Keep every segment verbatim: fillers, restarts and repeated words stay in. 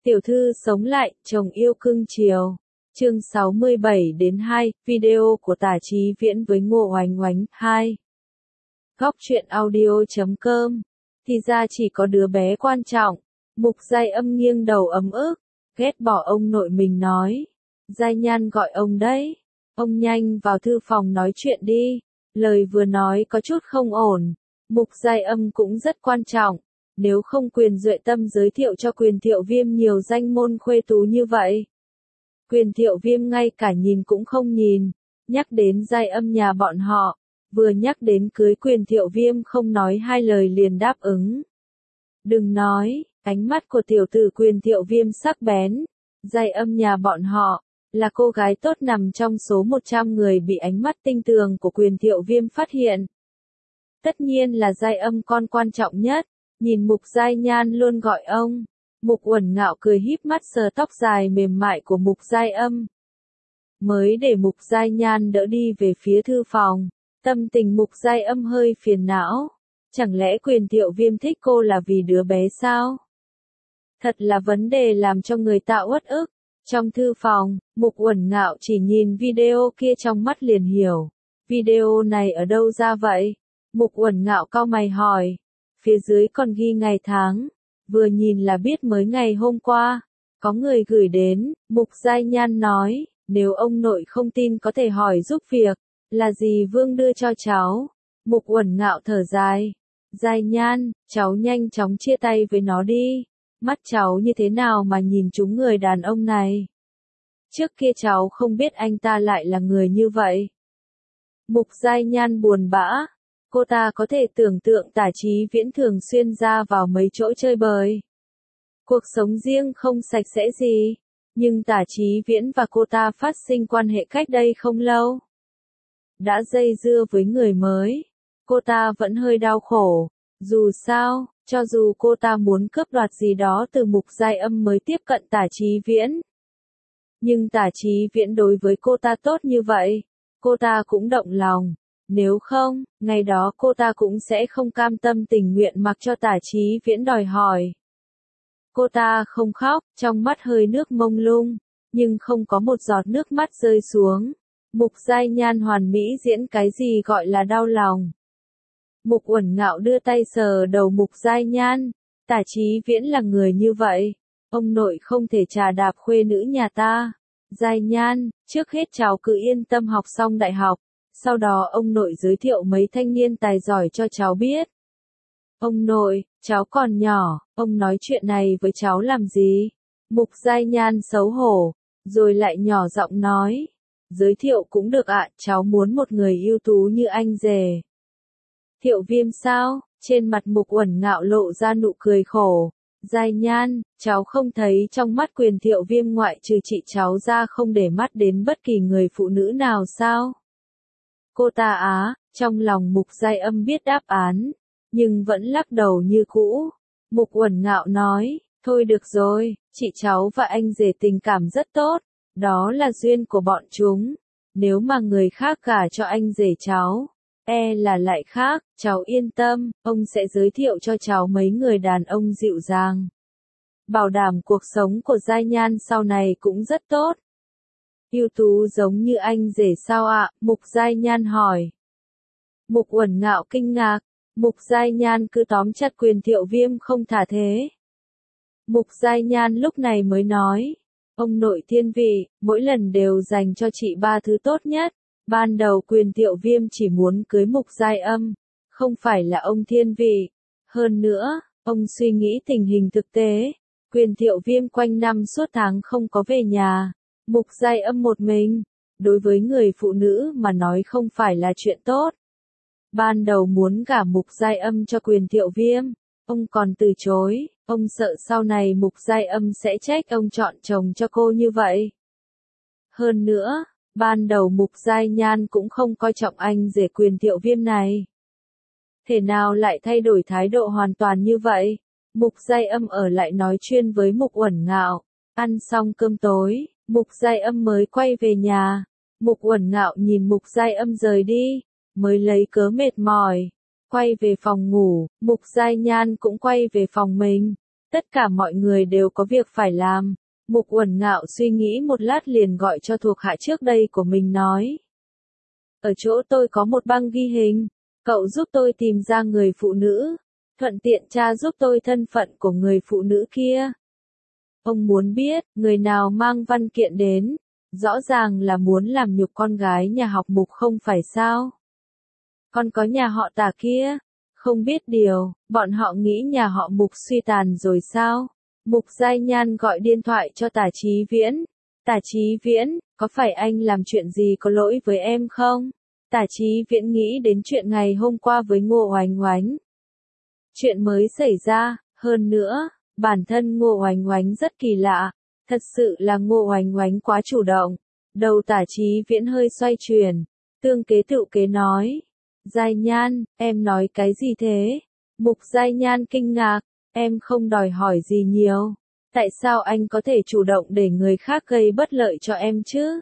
Tiểu thư sống lại, chồng yêu cưng chiều. Chương sáu mươi bảy đến hai, video của Tả Chí Viễn với Ngô Oánh Oánh, hai. Góc truyện audio chấm com. Thì ra chỉ có đứa bé quan trọng. Mục Giai Âm nghiêng đầu ấm ức, ghét bỏ ông nội mình nói. Giai Nhan gọi ông đấy. Ông nhanh vào thư phòng nói chuyện đi. Lời vừa nói có chút không ổn. Mục Giai Âm cũng rất quan trọng. Nếu không Quyền Duệ Tâm giới thiệu cho Quyền Thiệu Viêm nhiều danh môn khuê tú như vậy. Quyền Thiệu Viêm ngay cả nhìn cũng không nhìn, nhắc đến Giai Âm nhà bọn họ, vừa nhắc đến cưới Quyền Thiệu Viêm không nói hai lời liền đáp ứng. Đừng nói, ánh mắt của tiểu tử Quyền Thiệu Viêm sắc bén, Giai Âm nhà bọn họ, là cô gái tốt nằm trong số một trăm người bị ánh mắt tinh tường của Quyền Thiệu Viêm phát hiện. Tất nhiên là Giai Âm con quan trọng nhất. Nhìn Mục Giai Nhan luôn gọi ông. Mục Uẩn Ngạo cười híp mắt sờ tóc dài mềm mại của Mục Giai Âm. Mới để Mục Giai Nhan đỡ đi về phía thư phòng, tâm tình Mục Giai Âm hơi phiền não. Chẳng lẽ Quyền Thiệu Viêm thích cô là vì đứa bé sao? Thật là vấn đề làm cho người ta uất ức. Trong thư phòng, Mục Uẩn Ngạo chỉ nhìn video kia trong mắt liền hiểu. Video này ở đâu ra vậy? Mục Uẩn Ngạo cau mày hỏi. Phía dưới còn ghi ngày tháng, vừa nhìn là biết mới ngày hôm qua, có người gửi đến. Mục Giai Nhan nói, nếu ông nội không tin có thể hỏi giúp việc, là gì Vương đưa cho cháu. Mục Uẩn Ngạo thở dài, Giai Nhan, cháu nhanh chóng chia tay với nó đi, mắt cháu như thế nào mà nhìn trúng người đàn ông này. Trước kia cháu không biết anh ta lại là người như vậy. Mục Giai Nhan buồn bã. Cô ta có thể tưởng tượng Tả Chí Viễn thường xuyên ra vào mấy chỗ chơi bời. Cuộc sống riêng không sạch sẽ gì, nhưng Tả Chí Viễn và cô ta phát sinh quan hệ cách đây không lâu. Đã dây dưa với người mới, cô ta vẫn hơi đau khổ. Dù sao, cho dù cô ta muốn cướp đoạt gì đó từ Mục Giai Âm mới tiếp cận Tả Chí Viễn. Nhưng Tả Chí Viễn đối với cô ta tốt như vậy, cô ta cũng động lòng. Nếu không, ngày đó cô ta cũng sẽ không cam tâm tình nguyện mặc cho Tả Chí Viễn đòi hỏi. Cô ta không khóc, trong mắt hơi nước mông lung, nhưng không có một giọt nước mắt rơi xuống. Mục Giai Nhan hoàn mỹ diễn cái gì gọi là đau lòng. Mục Uẩn Ngạo đưa tay sờ đầu Mục Giai Nhan. Tả Chí Viễn là người như vậy. Ông nội không thể trà đạp khuê nữ nhà ta. Giai Nhan, trước hết cháu cứ yên tâm học xong đại học. Sau đó ông nội giới thiệu mấy thanh niên tài giỏi cho cháu biết. Ông nội, cháu còn nhỏ, ông nói chuyện này với cháu làm gì? Mục Giai Nhan xấu hổ, rồi lại nhỏ giọng nói. Giới thiệu cũng được ạ, cháu muốn một người ưu tú như anh rể. Thiệu Viêm sao? Trên mặt Mục Uẩn Ngạo lộ ra nụ cười khổ. Giai Nhan, cháu không thấy trong mắt Quyền Thiệu Viêm ngoại trừ chị cháu ra không để mắt đến bất kỳ người phụ nữ nào sao? Cô ta á, trong lòng Mục Giai Âm biết đáp án, nhưng vẫn lắc đầu như cũ. Mục Uẩn Ngạo nói, thôi được rồi, chị cháu và anh rể tình cảm rất tốt, đó là duyên của bọn chúng. Nếu mà người khác gả cho anh rể cháu, e là lại khác, cháu yên tâm, ông sẽ giới thiệu cho cháu mấy người đàn ông dịu dàng. Bảo đảm cuộc sống của Giai Nhan sau này cũng rất tốt. Ưu tú giống như anh rể sao ạ? Mục Giai Nhan hỏi. Mục Uẩn Ngạo kinh ngạc. Mục Giai Nhan cứ tóm chặt Quyền Thiệu Viêm không thả thế. Mục Giai Nhan lúc này mới nói. Ông nội thiên vị, mỗi lần đều dành cho chị ba thứ tốt nhất. Ban đầu Quyền Thiệu Viêm chỉ muốn cưới Mục Giai Âm. Không phải là ông thiên vị. Hơn nữa, ông suy nghĩ tình hình thực tế. Quyền Thiệu Viêm quanh năm suốt tháng không có về nhà. Mục Giai Âm một mình, đối với người phụ nữ mà nói không phải là chuyện tốt. Ban đầu muốn gả Mục Giai Âm cho Quyền Thiệu Viêm, ông còn từ chối, ông sợ sau này Mục Giai Âm sẽ trách ông chọn chồng cho cô như vậy. Hơn nữa, ban đầu Mục Giai Nhan cũng không coi trọng anh rể Quyền Thiệu Viêm này. Thế nào lại thay đổi thái độ hoàn toàn như vậy? Mục Giai Âm ở lại nói chuyên với Mục Uẩn Ngạo, ăn xong cơm tối. Mục Giai Âm mới quay về nhà. Mục Uẩn Ngạo nhìn Mục Giai Âm rời đi, mới lấy cớ mệt mỏi, quay về phòng ngủ. Mục Giai Nhan cũng quay về phòng mình. Tất cả mọi người đều có việc phải làm. Mục Uẩn Ngạo suy nghĩ một lát liền gọi cho thuộc hạ trước đây của mình nói. Ở chỗ tôi có một băng ghi hình, cậu giúp tôi tìm ra người phụ nữ, thuận tiện tra giúp tôi thân phận của người phụ nữ kia. Ông muốn biết, người nào mang văn kiện đến, rõ ràng là muốn làm nhục con gái nhà họ Mục không phải sao? Còn có nhà họ Tả kia, không biết điều, bọn họ nghĩ nhà họ Mục suy tàn rồi sao? Mục Giai Nhan gọi điện thoại cho Tả Chí Viễn. Tả Chí Viễn, có phải anh làm chuyện gì có lỗi với em không? Tả Chí Viễn nghĩ đến chuyện ngày hôm qua với Ngô Oánh Oánh. Chuyện mới xảy ra, hơn nữa, bản thân Ngô Oánh Oánh rất kỳ lạ, thật sự là Ngô Oánh Oánh quá chủ động. Đầu Tả Chí Viễn hơi xoay chuyển, tương kế tựu kế nói. Giai Nhan, em nói cái gì thế? Mục Giai Nhan kinh ngạc, em không đòi hỏi gì nhiều. Tại sao anh có thể chủ động để người khác gây bất lợi cho em chứ?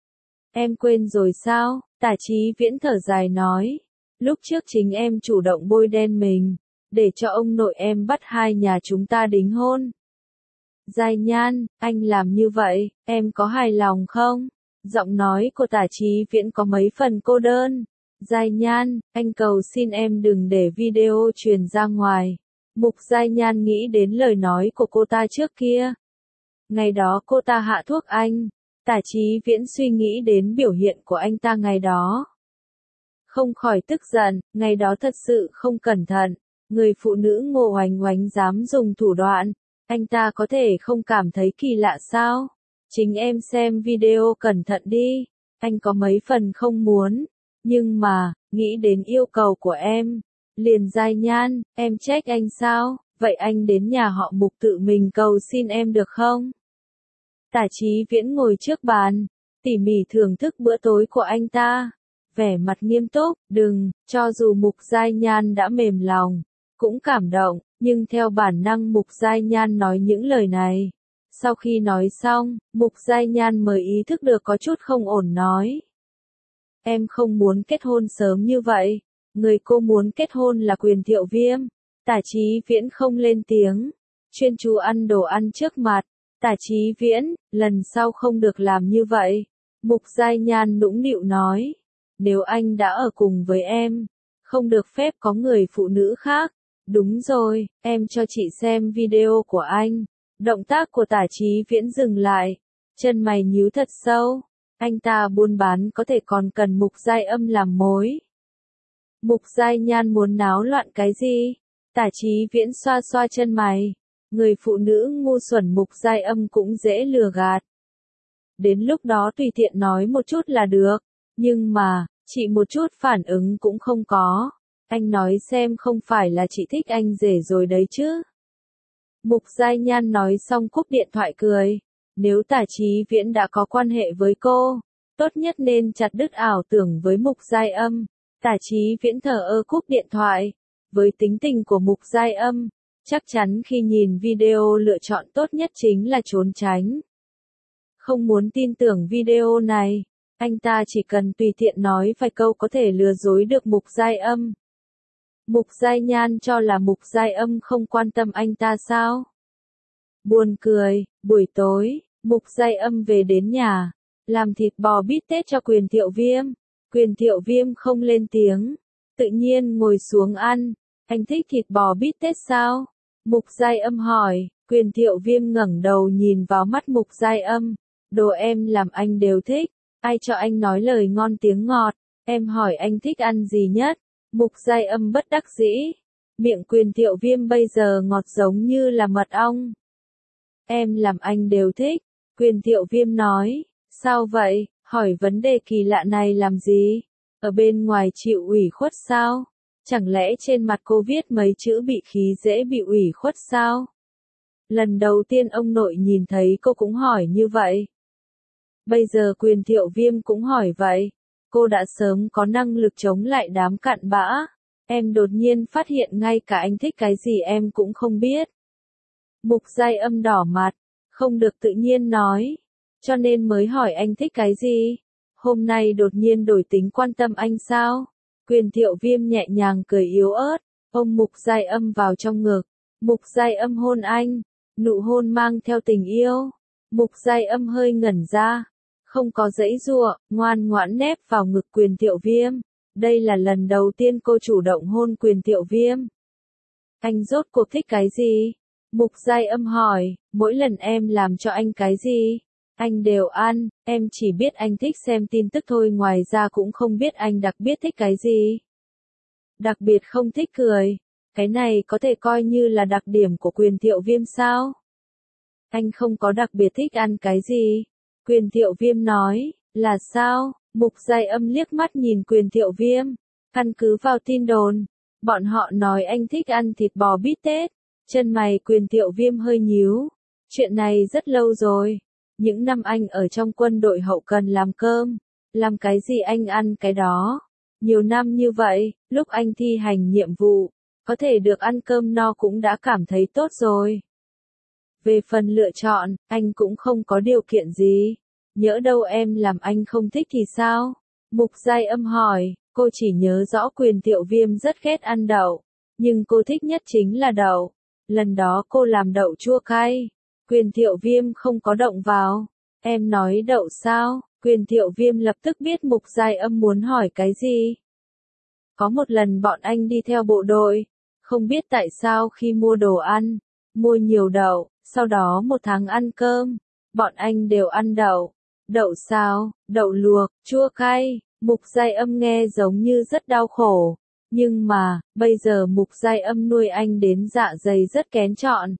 Em quên rồi sao? Tả Chí Viễn thở dài nói. Lúc trước chính em chủ động bôi đen mình, để cho ông nội em bắt hai nhà chúng ta đính hôn. Giai Nhan, anh làm như vậy, em có hài lòng không? Giọng nói của Tả Chí Viễn có mấy phần cô đơn. Giai Nhan, anh cầu xin em đừng để video truyền ra ngoài. Mục Giai Nhan nghĩ đến lời nói của cô ta trước kia. Ngày đó cô ta hạ thuốc anh. Tả Chí Viễn suy nghĩ đến biểu hiện của anh ta ngày đó. Không khỏi tức giận, ngày đó thật sự không cẩn thận. Người phụ nữ Ngô Oánh Oánh dám dùng thủ đoạn. Anh ta có thể không cảm thấy kỳ lạ sao? Chính em xem video cẩn thận đi. Anh có mấy phần không muốn. Nhưng mà, nghĩ đến yêu cầu của em. Liền Giai Nhan, em trách anh sao? Vậy anh đến nhà họ Mục tự mình cầu xin em được không? Tả Chí Viễn ngồi trước bàn, tỉ mỉ thưởng thức bữa tối của anh ta. Vẻ mặt nghiêm túc, đừng, cho dù Mục Giai Nhan đã mềm lòng, cũng cảm động, nhưng theo bản năng Mục Giai Nhan nói những lời này. Sau khi nói xong, Mục Giai Nhan mới ý thức được có chút không ổn nói. Em không muốn kết hôn sớm như vậy. Người cô muốn kết hôn là Quyền Thiệu Viêm. Tả Chí Viễn không lên tiếng, chuyên chú ăn đồ ăn trước mặt. Tả Chí Viễn, lần sau không được làm như vậy. Mục Giai Nhan nũng nịu nói. Nếu anh đã ở cùng với em, không được phép có người phụ nữ khác. Đúng rồi, em cho chị xem video của anh. Động tác của Tả Chí Viễn dừng lại, chân mày nhíu thật sâu. Anh ta buôn bán có thể còn cần Mục Giai Âm làm mối. Mục Giai Nhan muốn náo loạn cái gì? Tả Chí Viễn xoa xoa chân mày. Người phụ nữ ngu xuẩn Mục Giai Âm cũng dễ lừa gạt. Đến lúc đó tùy tiện nói một chút là được. Nhưng mà, chị một chút phản ứng cũng không có. Anh nói xem không phải là chị thích anh rể rồi đấy chứ. Mục Giai Nhan nói xong cúp điện thoại cười. Nếu Tả Chí Viễn đã có quan hệ với cô, tốt nhất nên chặt đứt ảo tưởng với Mục Giai Âm. Tả Chí Viễn thờ ơ cúp điện thoại. Với tính tình của Mục Giai Âm, chắc chắn khi nhìn video lựa chọn tốt nhất chính là trốn tránh. Không muốn tin tưởng video này, anh ta chỉ cần tùy tiện nói vài câu có thể lừa dối được Mục Giai Âm. Mục Giai Nhan cho là Mục Giai Âm không quan tâm anh ta sao? Buồn cười, buổi tối, Mục Giai Âm về đến nhà, làm thịt bò bít tết cho Quyền Thiệu Viêm. Quyền Thiệu Viêm không lên tiếng, tự nhiên ngồi xuống ăn. Anh thích thịt bò bít tết sao? Mục Giai Âm hỏi. Quyền Thiệu Viêm ngẩng đầu nhìn vào mắt Mục Giai Âm. Đồ em làm anh đều thích. Ai cho anh nói lời ngon tiếng ngọt? Em hỏi anh thích ăn gì nhất? Mục Giai Âm bất đắc dĩ. Miệng Quyền Thiệu Viêm bây giờ ngọt giống như là mật ong. Em làm anh đều thích. Quyền Thiệu Viêm nói. Sao vậy? Hỏi vấn đề kỳ lạ này làm gì? Ở bên ngoài chịu ủy khuất sao? Chẳng lẽ trên mặt cô viết mấy chữ bị khí dễ bị ủy khuất sao? Lần đầu tiên ông nội nhìn thấy cô cũng hỏi như vậy. Bây giờ Quyền Thiệu Viêm cũng hỏi vậy. Cô đã sớm có năng lực chống lại đám cặn bã. Em đột nhiên phát hiện ngay cả anh thích cái gì em cũng không biết. Mục Giai Âm đỏ mặt, không được tự nhiên nói. Cho nên mới hỏi anh thích cái gì? Hôm nay đột nhiên đổi tính quan tâm anh sao? Quyền Thiệu Viêm nhẹ nhàng cười yếu ớt, ôm Mục Giai Âm vào trong ngực. Mục Giai Âm hôn anh, nụ hôn mang theo tình yêu. Mục Giai Âm hơi ngẩn ra, không có giãy giụa, ngoan ngoãn nép vào ngực Quyền Thiệu Viêm. Đây là lần đầu tiên cô chủ động hôn Quyền Thiệu Viêm. Anh rốt cuộc thích cái gì? Mục Giai Âm hỏi, mỗi lần em làm cho anh cái gì, anh đều ăn, em chỉ biết anh thích xem tin tức thôi, ngoài ra cũng không biết anh đặc biệt thích cái gì. Đặc biệt không thích cười, cái này có thể coi như là đặc điểm của Quyền Thiệu Viêm sao? Anh không có đặc biệt thích ăn cái gì. Quyền Thiệu Viêm nói, là sao? Mục Giai Âm liếc mắt nhìn Quyền Thiệu Viêm, căn cứ vào tin đồn, bọn họ nói anh thích ăn thịt bò bít tết. Chân mày Quyền Thiệu Viêm hơi nhíu, chuyện này rất lâu rồi. Những năm anh ở trong quân đội hậu cần làm cơm, làm cái gì anh ăn cái đó. Nhiều năm như vậy, lúc anh thi hành nhiệm vụ, có thể được ăn cơm no cũng đã cảm thấy tốt rồi. Về phần lựa chọn, anh cũng không có điều kiện gì. Nhỡ đâu em làm anh không thích thì sao? Mục Giai Âm hỏi, cô chỉ nhớ rõ Quyền Thiệu Viêm rất ghét ăn đậu, nhưng cô thích nhất chính là đậu. Lần đó cô làm đậu chua cay, Quyền Thiệu Viêm không có động vào. Em nói đậu sao? Quyền Thiệu Viêm lập tức biết Mục Giai Âm muốn hỏi cái gì. Có một lần bọn anh đi theo bộ đội, không biết tại sao khi mua đồ ăn, mua nhiều đậu, sau đó một tháng ăn cơm, bọn anh đều ăn đậu. Đậu sao? Đậu luộc, chua cay. Mục Giai Âm nghe giống như rất đau khổ. Nhưng mà, bây giờ Mục Giai Âm nuôi anh đến dạ dày rất kén chọn.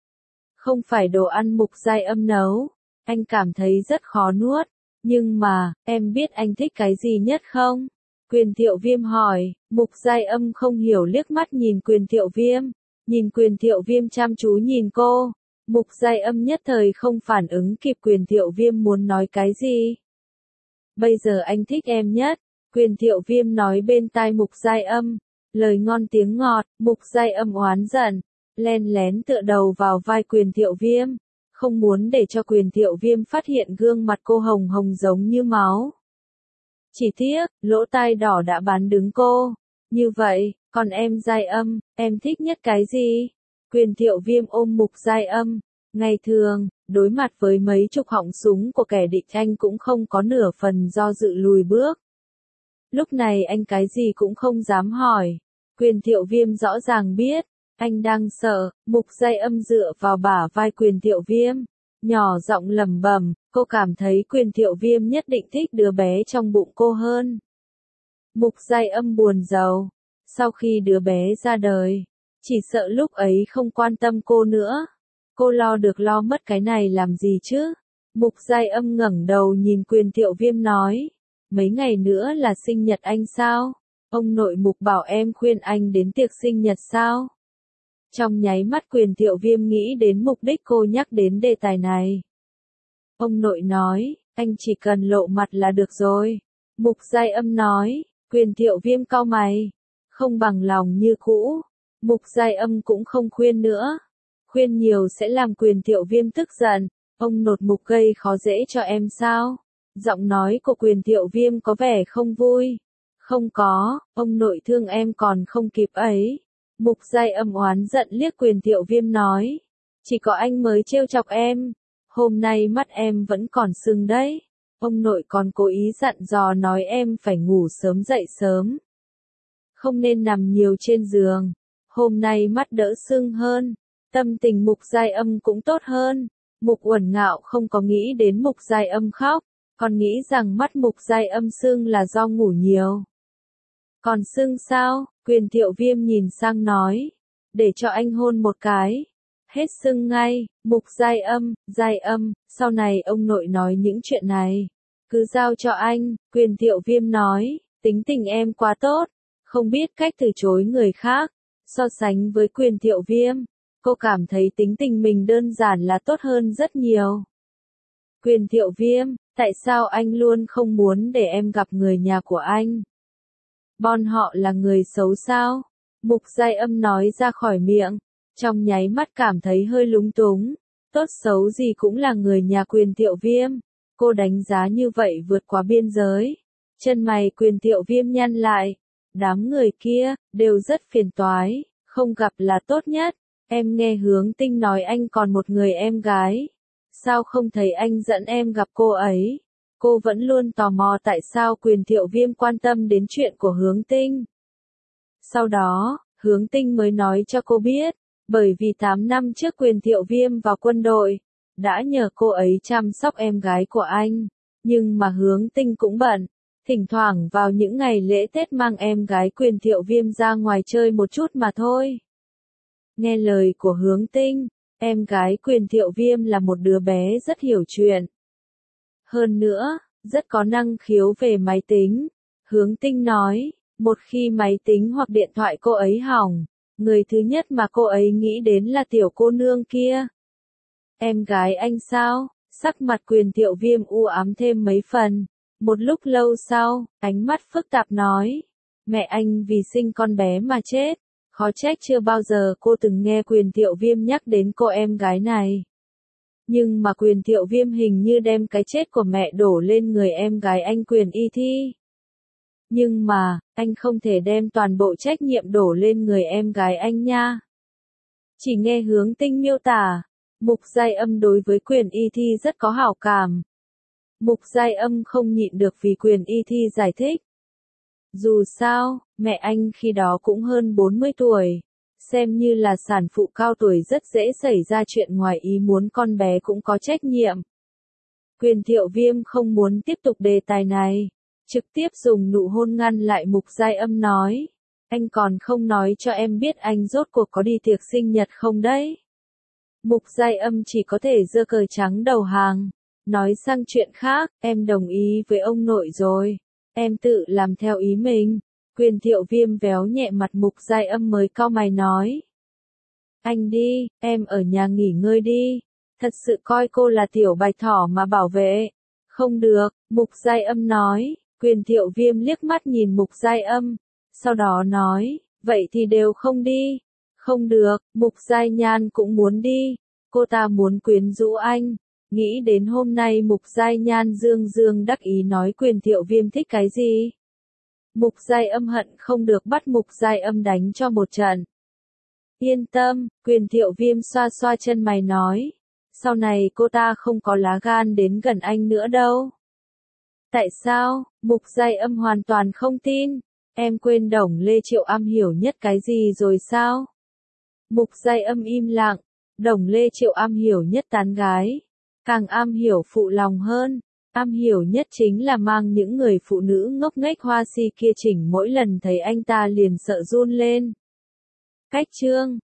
Không phải đồ ăn Mục Giai Âm nấu, anh cảm thấy rất khó nuốt. Nhưng mà, em biết anh thích cái gì nhất không? Quyền Thiệu Viêm hỏi. Mục Giai Âm không hiểu liếc mắt nhìn Quyền Thiệu Viêm. Nhìn Quyền Thiệu Viêm chăm chú nhìn cô. Mục Giai Âm nhất thời không phản ứng kịp Quyền Thiệu Viêm muốn nói cái gì. Bây giờ anh thích em nhất. Quyền Thiệu Viêm nói bên tai Mục Giai Âm. Lời ngon tiếng ngọt. Mục Giai Âm oán giận, len lén tựa đầu vào vai Quyền Thiệu Viêm, không muốn để cho Quyền Thiệu Viêm phát hiện gương mặt cô hồng hồng giống như máu. Chỉ tiếc, lỗ tai đỏ đã bán đứng cô. Như vậy, còn em Giai Âm, em thích nhất cái gì? Quyền Thiệu Viêm ôm Mục Giai Âm. Ngày thường, đối mặt với mấy chục họng súng của kẻ địch anh cũng không có nửa phần do dự lùi bước. Lúc này anh cái gì cũng không dám hỏi. Quyền Thiệu Viêm rõ ràng biết, anh đang sợ. Mục Giai Âm dựa vào bả vai Quyền Thiệu Viêm, nhỏ giọng lẩm bẩm, cô cảm thấy Quyền Thiệu Viêm nhất định thích đứa bé trong bụng cô hơn. Mục Giai Âm buồn rầu, sau khi đứa bé ra đời, chỉ sợ lúc ấy không quan tâm cô nữa. Cô lo được lo mất cái này làm gì chứ? Mục Giai Âm ngẩng đầu nhìn Quyền Thiệu Viêm nói, mấy ngày nữa là sinh nhật anh sao? Ông nội Mục bảo em khuyên anh đến tiệc sinh nhật sao? Trong nháy mắt Quyền Thiệu Viêm nghĩ đến mục đích cô nhắc đến đề tài này. Ông nội nói, anh chỉ cần lộ mặt là được rồi. Mục Giai Âm nói. Quyền Thiệu Viêm cau mày, không bằng lòng như cũ. Mục Giai Âm cũng không khuyên nữa. Khuyên nhiều sẽ làm Quyền Thiệu Viêm tức giận. Ông nột Mục gây khó dễ cho em sao? Giọng nói của Quyền Thiệu Viêm có vẻ không vui. Không có, ông nội thương em còn không kịp ấy. Mục Giai Âm oán giận liếc Quyền Thiệu Viêm nói. Chỉ có anh mới trêu chọc em. Hôm nay mắt em vẫn còn sưng đấy. Ông nội còn cố ý dặn dò nói em phải ngủ sớm dậy sớm. Không nên nằm nhiều trên giường. Hôm nay mắt đỡ sưng hơn. Tâm tình Mục Giai Âm cũng tốt hơn. Mục Uẩn Ngạo không có nghĩ đến Mục Giai Âm khóc, còn nghĩ rằng mắt Mục Giai Âm sưng là do ngủ nhiều. Còn sưng sao? Quyền Thiệu Viêm nhìn sang nói. Để cho anh hôn một cái. Hết sưng ngay. Mục Giai Âm, Giai Âm, sau này ông nội nói những chuyện này, cứ giao cho anh. Quyền Thiệu Viêm nói. Tính tình em quá tốt, không biết cách từ chối người khác. So sánh với Quyền Thiệu Viêm, cô cảm thấy tính tình mình đơn giản là tốt hơn rất nhiều. Quyền Thiệu Viêm, tại sao anh luôn không muốn để em gặp người nhà của anh? Bọn họ là người xấu sao? Mục Giai Âm nói ra khỏi miệng, trong nháy mắt cảm thấy hơi lúng túng. Tốt xấu gì cũng là người nhà Quyền Thiệu Viêm. Cô đánh giá như vậy vượt quá biên giới. Chân mày Quyền Thiệu Viêm nhăn lại. Đám người kia, đều rất phiền toái, không gặp là tốt nhất. Em nghe Hướng Tinh nói anh còn một người em gái. Sao không thấy anh dẫn em gặp cô ấy? Cô vẫn luôn tò mò tại sao Quyền Thiệu Viêm quan tâm đến chuyện của Hướng Tinh. Sau đó, Hướng Tinh mới nói cho cô biết, bởi vì tám năm trước Quyền Thiệu Viêm vào quân đội, đã nhờ cô ấy chăm sóc em gái của anh, nhưng mà Hướng Tinh cũng bận, thỉnh thoảng vào những ngày lễ Tết mang em gái Quyền Thiệu Viêm ra ngoài chơi một chút mà thôi. Nghe lời của Hướng Tinh, em gái Quyền Thiệu Viêm là một đứa bé rất hiểu chuyện. Hơn nữa, rất có năng khiếu về máy tính. Hướng Tinh nói, một khi máy tính hoặc điện thoại cô ấy hỏng, người thứ nhất mà cô ấy nghĩ đến là tiểu cô nương kia. Em gái anh sao? Sắc mặt Quyền Thiệu Viêm u ám thêm mấy phần. Một lúc lâu sau, ánh mắt phức tạp nói, mẹ anh vì sinh con bé mà chết. Khó trách chưa bao giờ cô từng nghe Quyền Thiệu Viêm nhắc đến cô em gái này. Nhưng mà Quyền Thiệu Viêm hình như đem cái chết của mẹ đổ lên người em gái anh Quyền Y Thi. Nhưng mà, anh không thể đem toàn bộ trách nhiệm đổ lên người em gái anh nha. Chỉ nghe Hướng Tinh miêu tả, Mục Giai Âm đối với Quyền Y Thi rất có hảo cảm. Mục Giai Âm không nhịn được vì Quyền Y Thi giải thích. Dù sao, mẹ anh khi đó cũng hơn bốn mươi tuổi, xem như là sản phụ cao tuổi rất dễ xảy ra chuyện ngoài ý muốn, con bé cũng có trách nhiệm. Quyền Thiệu Viêm không muốn tiếp tục đề tài này, trực tiếp dùng nụ hôn ngăn lại Mục Giai Âm nói, anh còn không nói cho em biết anh rốt cuộc có đi tiệc sinh nhật không đấy. Mục Giai Âm chỉ có thể giơ cờ trắng đầu hàng, nói sang chuyện khác, em đồng ý với ông nội rồi. Em tự làm theo ý mình. Quyền Thiệu Viêm véo nhẹ mặt Mục Giai Âm mới cau mày nói. Anh đi, em ở nhà nghỉ ngơi đi. Thật sự coi cô là tiểu bạch thỏ mà bảo vệ. Không được, Mục Giai Âm nói. Quyền Thiệu Viêm liếc mắt nhìn Mục Giai Âm. Sau đó nói, vậy thì đều không đi. Không được, Mục Giai Nhan cũng muốn đi. Cô ta muốn quyến rũ anh. Nghĩ đến hôm nay Mục Giai Nhan dương dương đắc ý nói Quyền Thiệu Viêm thích cái gì. Mục Giai Âm hận không được bắt Mục Giai Âm đánh cho một trận. Yên tâm, Quyền Thiệu Viêm xoa xoa chân mày nói. Sau này cô ta không có lá gan đến gần anh nữa đâu. Tại sao? Mục Giai Âm hoàn toàn không tin. Em quên Đồng Lê Triệu am hiểu nhất cái gì rồi sao? Mục Giai Âm im lặng. Đồng Lê Triệu am hiểu nhất tán gái. Càng am hiểu phụ lòng hơn, am hiểu nhất chính là mang những người phụ nữ ngốc nghếch hoa si kia chỉnh, mỗi lần thấy anh ta liền sợ run lên. Cách chương